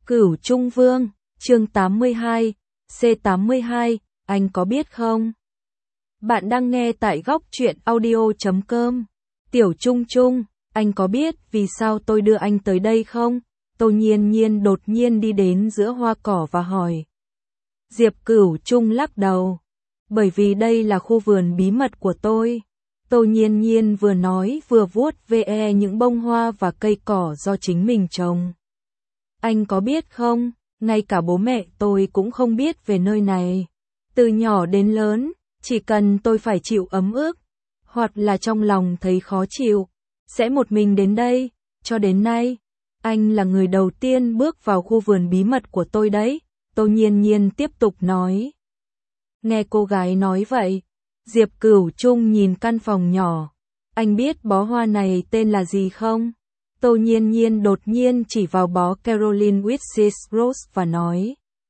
Cửu Trung Vương, chương 82, C82, anh có biết không? Bạn đang nghe tại góc truyện audio.com. Tiểu Trung Trung, anh có biết vì sao tôi đưa anh tới đây không? Tô Nhiên Nhiên đột nhiên đi đến giữa hoa cỏ và hỏi. Diệp Cửu Trung lắc đầu. Bởi vì đây là khu vườn bí mật của tôi. Tô Nhiên Nhiên vừa nói vừa vuốt ve những bông hoa và cây cỏ do chính mình trồng. Anh có biết không, ngay cả bố mẹ tôi cũng không biết về nơi này. Từ nhỏ đến lớn, chỉ cần tôi phải chịu ấm ức, hoặc là trong lòng thấy khó chịu, sẽ một mình đến đây. Cho đến nay, anh là người đầu tiên bước vào khu vườn bí mật của tôi đấy. Tô Nhiên Nhiên tiếp tục nói. Nghe cô gái nói vậy, Diệp Cửu Trung nhìn căn phòng nhỏ. Anh biết bó hoa này tên là gì không? Tô Nhiên Nhiên đột nhiên chỉ vào bó Caroline Witch's Rose và nói.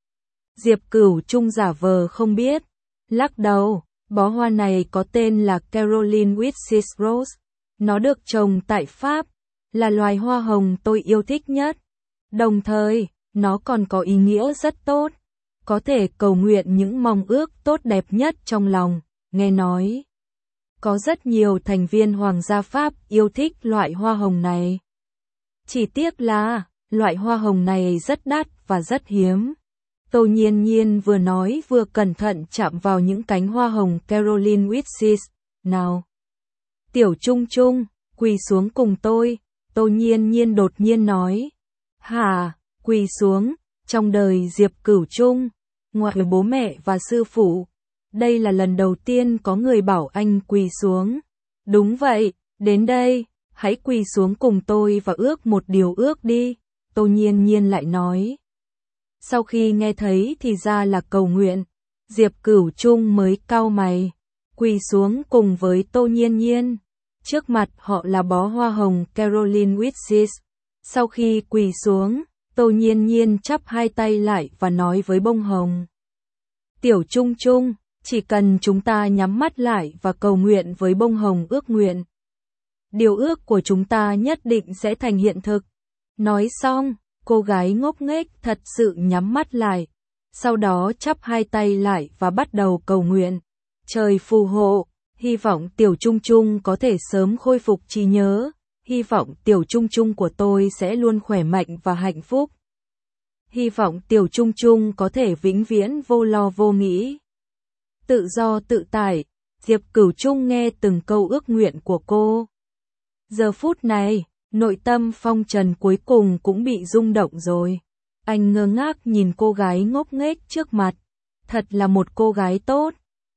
Diệp Cửu Trung giả vờ không biết. Lắc đầu, bó hoa này có tên là Caroline Witch's Rose. Nó được trồng tại Pháp, là loài hoa hồng tôi yêu thích nhất. Đồng thời, nó còn có ý nghĩa rất tốt. Có thể cầu nguyện những mong ước tốt đẹp nhất trong lòng, nghe nói. Có rất nhiều thành viên Hoàng gia Pháp yêu thích loại hoa hồng này. Chỉ tiếc là, loại hoa hồng này rất đắt và rất hiếm. Tô Nhiên Nhiên vừa nói vừa cẩn thận chạm vào những cánh hoa hồng Caroline Witch's. Nào! Tiểu Trung Trung, quỳ xuống cùng tôi, Tô Nhiên Nhiên đột nhiên nói. Hả, quỳ xuống, trong đời Diệp Cửu Trung, ngoài bố mẹ và sư phụ, đây là lần đầu tiên có người bảo anh quỳ xuống. Đúng vậy, đến đây, hãy quỳ xuống cùng tôi và ước một điều ước đi, Tô Nhiên Nhiên lại nói. Sau khi nghe thấy thì ra là cầu nguyện, Diệp Cửu Trung mới cau mày, quỳ xuống cùng với Tô Nhiên Nhiên. Trước mặt họ là bó hoa hồng Caroline Witch's. Sau khi quỳ xuống, Tô Nhiên Nhiên chắp hai tay lại và nói với bông hồng. Tiểu Trung Trung, chỉ cần chúng ta nhắm mắt lại và cầu nguyện với bông hồng ước nguyện. Điều ước của chúng ta nhất định sẽ thành hiện thực. Nói xong, cô gái ngốc nghếch thật sự nhắm mắt lại. Sau đó chắp hai tay lại và bắt đầu cầu nguyện. Trời phù hộ, hy vọng Tiểu Trung Trung có thể sớm khôi phục trí nhớ. Hy vọng Tiểu Trung Trung của tôi sẽ luôn khỏe mạnh và hạnh phúc. Hy vọng Tiểu Trung Trung có thể vĩnh viễn vô lo vô nghĩ. Tự do tự tại, Diệp Cửu Trung nghe từng câu ước nguyện của cô. Giờ phút này, nội tâm Phong Trần cuối cùng cũng bị rung động rồi. Anh ngơ ngác nhìn cô gái ngốc nghếch trước mặt. Thật là một cô gái tốt.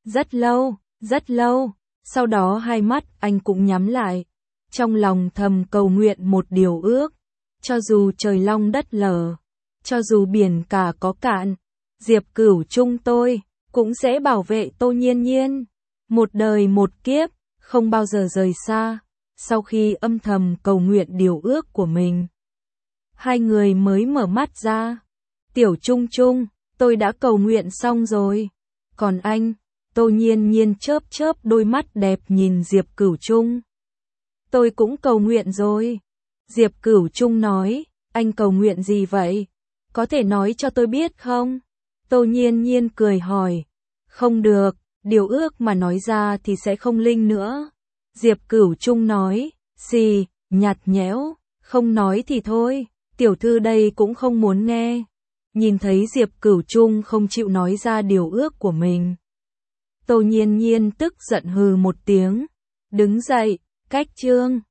Rất lâu, sau đó hai mắt anh cũng nhắm lại. Trong lòng thầm cầu nguyện một điều ước. Cho dù trời long đất lở, cho dù biển cả có cạn, Diệp Cửu Trung tôi cũng sẽ bảo vệ Tô Nhiên Nhiên. Một đời một kiếp, không bao giờ rời xa. Sau khi âm thầm cầu nguyện điều ước của mình, hai người mới mở mắt ra. Tiểu Trung Trung, tôi đã cầu nguyện xong rồi. Còn anh? Tô Nhiên Nhiên chớp chớp đôi mắt đẹp nhìn Diệp Cửu Trung. Tôi cũng cầu nguyện rồi. Diệp Cửu Trung nói, anh cầu nguyện gì vậy? Có thể nói cho tôi biết không? Tô Nhiên Nhiên cười hỏi. Không được, điều ước mà nói ra thì sẽ không linh nữa. Diệp Cửu Trung nói, xì, nhạt nhẽo, không nói thì thôi, tiểu thư đây cũng không muốn nghe. Nhìn thấy Diệp Cửu Trung không chịu nói ra điều ước của mình. Tô Nhiên Nhiên tức giận hừ một tiếng, đứng dậy, cách chương.